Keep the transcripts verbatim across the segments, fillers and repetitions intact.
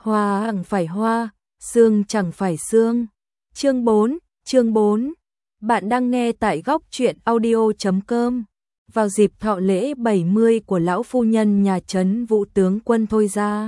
Hoa chẳng phải hoa, xương chẳng phải xương. Chương bốn, chương bốn. Bạn đang nghe tại góc truyện audio chấm com. Vào dịp thọ lễ bảy mươi của lão phu nhân nhà Trấn Vũ tướng quân Thôi Gia,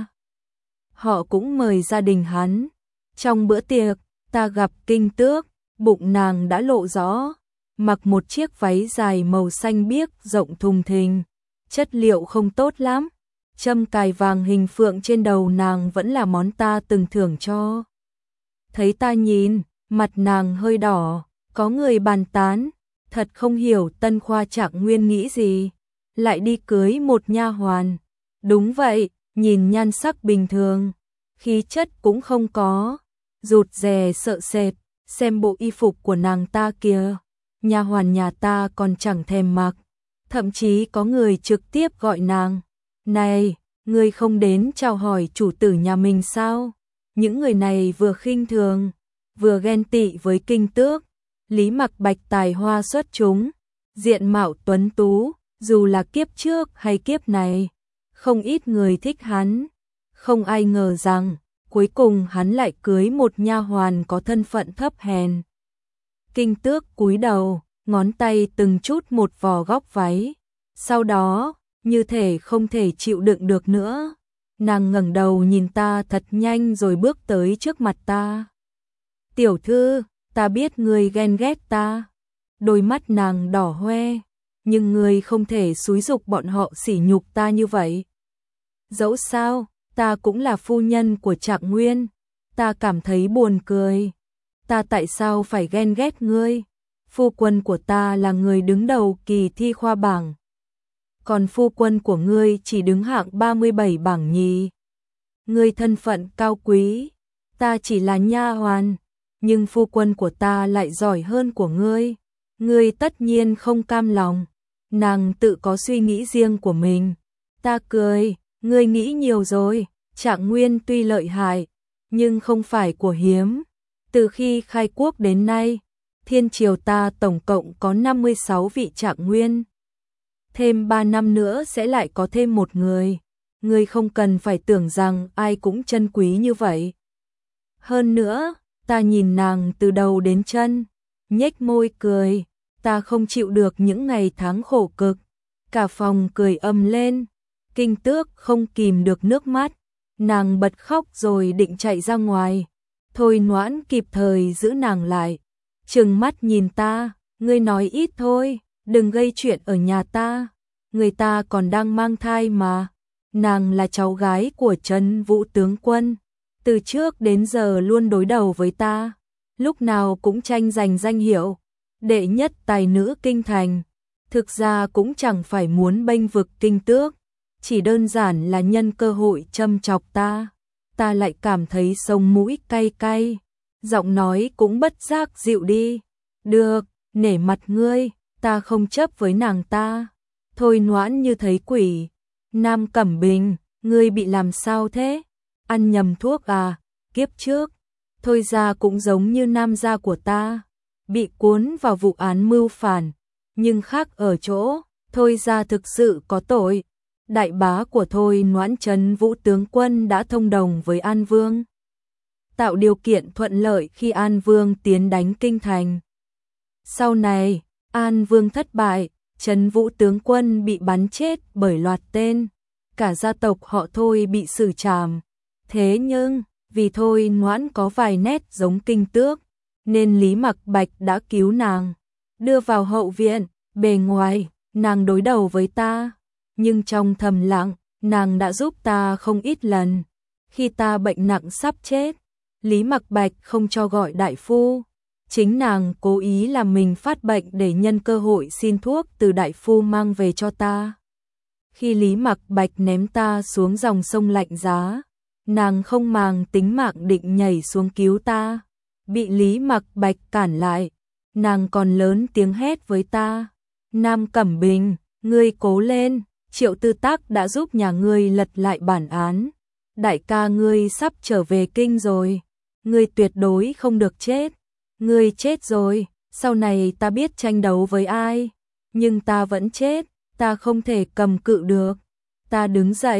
họ cũng mời gia đình hắn. Trong bữa tiệc, ta gặp Kinh Tước, bụng nàng đã lộ rõ, mặc một chiếc váy dài màu xanh biếc rộng thùng thình, chất liệu không tốt lắm. Châm cài vàng hình phượng trên đầu nàng vẫn là món ta từng thưởng cho. Thấy ta nhìn, mặt nàng hơi đỏ, có người bàn tán, thật không hiểu Tân Khoa Trạng Nguyên nghĩ gì, lại đi cưới một nha hoàn. Đúng vậy, nhìn nhan sắc bình thường, khí chất cũng không có, rụt rè sợ sệt, xem bộ y phục của nàng ta kìa, nha hoàn nhà ta còn chẳng thèm mặc, thậm chí có người trực tiếp gọi nàng, "Này, ngươi không đến chào hỏi chủ tử nhà mình sao?" Những người này vừa khinh thường, vừa ghen tị với Kinh Tước. Lý Mặc Bạch tài hoa xuất chúng, diện mạo tuấn tú, dù là kiếp trước hay kiếp này, không ít người thích hắn. Không ai ngờ rằng, cuối cùng hắn lại cưới một nha hoàn có thân phận thấp hèn. Kinh Tước cúi đầu, ngón tay từng chút một vò góc váy. Sau đó, như thể không thể chịu đựng được nữa, nàng ngẩng đầu nhìn ta thật nhanh rồi bước tới trước mặt ta. "Tiểu thư, ta biết ngươi ghen ghét ta." Đôi mắt nàng đỏ hoe, "Nhưng ngươi không thể xúi giục bọn họ sỉ nhục ta như vậy. Dẫu sao, ta cũng là phu nhân của Trạng Nguyên, ta cảm thấy buồn cười. Ta tại sao phải ghen ghét ngươi? Phu quân của ta là người đứng đầu kỳ thi khoa bảng, còn phu quân của ngươi chỉ đứng hạng ba mươi bảy bảng nhì. Ngươi thân phận cao quý, ta chỉ là nha hoàn, nhưng phu quân của ta lại giỏi hơn của ngươi. Ngươi tất nhiên không cam lòng." Nàng tự có suy nghĩ riêng của mình. Ta cười, "Ngươi nghĩ nhiều rồi, Trạng Nguyên tuy lợi hại, nhưng không phải của hiếm. Từ khi khai quốc đến nay, thiên triều ta tổng cộng có năm mươi sáu vị Trạng Nguyên. Thêm ba năm nữa sẽ lại có thêm một người. Ngươi không cần phải tưởng rằng ai cũng chân quý như vậy. Hơn nữa," ta nhìn nàng từ đầu đến chân, nhếch môi cười, "ta không chịu được những ngày tháng khổ cực." Cả phòng cười ầm lên. Kinh Tước không kìm được nước mắt, nàng bật khóc rồi định chạy ra ngoài. Thôi Noãn kịp thời giữ nàng lại, trừng mắt nhìn ta, "Ngươi nói ít thôi, đừng gây chuyện ở nhà ta, người ta còn đang mang thai mà." Nàng là cháu gái của Trấn Vũ tướng quân, từ trước đến giờ luôn đối đầu với ta, lúc nào cũng tranh giành danh hiệu đệ nhất tài nữ kinh thành. Thực ra cũng chẳng phải muốn bênh vực Kinh Tước, chỉ đơn giản là nhân cơ hội châm chọc ta. Ta lại cảm thấy sống mũi cay cay, giọng nói cũng bất giác dịu đi. "Được, nể mặt ngươi, ta không chấp với nàng ta." Thôi Noãn như thấy quỷ. "Nam Cẩm Bình, ngươi bị làm sao thế? Ăn nhầm thuốc à? Kiếp trước, Thôi Gia cũng giống như Nam gia của ta, bị cuốn vào vụ án mưu phản, nhưng khác ở chỗ, Thôi Gia thực sự có tội. Đại bá của Thôi Noãn Trấn Vũ tướng quân đã thông đồng với An Vương, tạo điều kiện thuận lợi khi An Vương tiến đánh kinh thành. Sau này, An Vương thất bại, Trấn Vũ tướng quân bị bắn chết bởi loạt tên, cả gia tộc họ Thôi bị xử trảm. Thế nhưng, vì Thôi Noãn có vài nét giống Kinh Tước, nên Lý Mặc Bạch đã cứu nàng, đưa vào hậu viện. Bề ngoài, nàng đối đầu với ta, nhưng trong thầm lặng, nàng đã giúp ta không ít lần. Khi ta bệnh nặng sắp chết, Lý Mặc Bạch không cho gọi đại phu, chính nàng cố ý làm mình phát bệnh để nhân cơ hội xin thuốc từ đại phu mang về cho ta. Khi Lý Mặc Bạch ném ta xuống dòng sông lạnh giá, nàng không màng tính mạng định nhảy xuống cứu ta, bị Lý Mặc Bạch cản lại. Nàng còn lớn tiếng hét với ta, "Nam Cẩm Bình, ngươi cố lên, Triệu Tư Tác đã giúp nhà ngươi lật lại bản án. Đại ca ngươi sắp trở về kinh rồi, ngươi tuyệt đối không được chết. Ngươi chết rồi, sau này ta biết tranh đấu với ai, nhưng ta vẫn chết, ta không thể cầm cự được." Ta đứng dậy,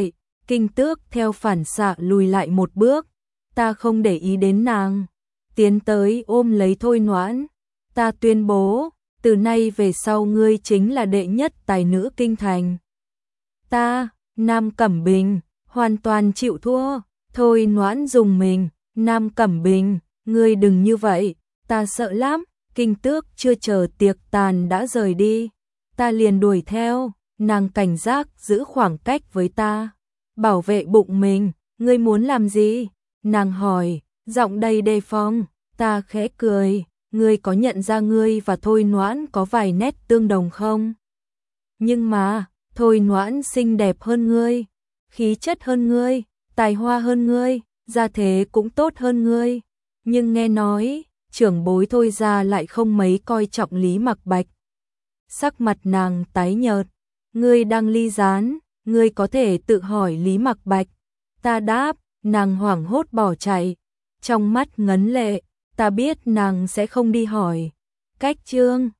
Kinh Tước theo phản xạ lùi lại một bước, ta không để ý đến nàng. Tiến tới ôm lấy Thôi Noãn, ta tuyên bố, từ nay về sau ngươi chính là đệ nhất tài nữ kinh thành. Ta, Nam Cẩm Bình, hoàn toàn chịu thua. Thôi Noãn dùng mình, Nam Cẩm Bình, ngươi đừng như vậy, ta sợ lắm. Kinh Tước chưa chờ tiệc tàn đã rời đi, ta liền đuổi theo, nàng cảnh giác giữ khoảng cách với ta, bảo vệ bụng mình. Ngươi muốn làm gì? Nàng hỏi, giọng đầy đề phòng. Ta khẽ cười, ngươi có nhận ra ngươi và Thôi Noãn có vài nét tương đồng không? Nhưng mà, Thôi Noãn xinh đẹp hơn ngươi, khí chất hơn ngươi, tài hoa hơn ngươi, gia thế cũng tốt hơn ngươi. Nhưng nghe nói, trưởng bối Thôi gia lại không mấy coi trọng Lý Mặc Bạch. Sắc mặt nàng tái nhợt, ngươi đang ly gián, ngươi có thể tự hỏi Lý Mặc Bạch. Ta đáp, nàng hoảng hốt bỏ chạy, trong mắt ngấn lệ, ta biết nàng sẽ không đi hỏi. Cách chương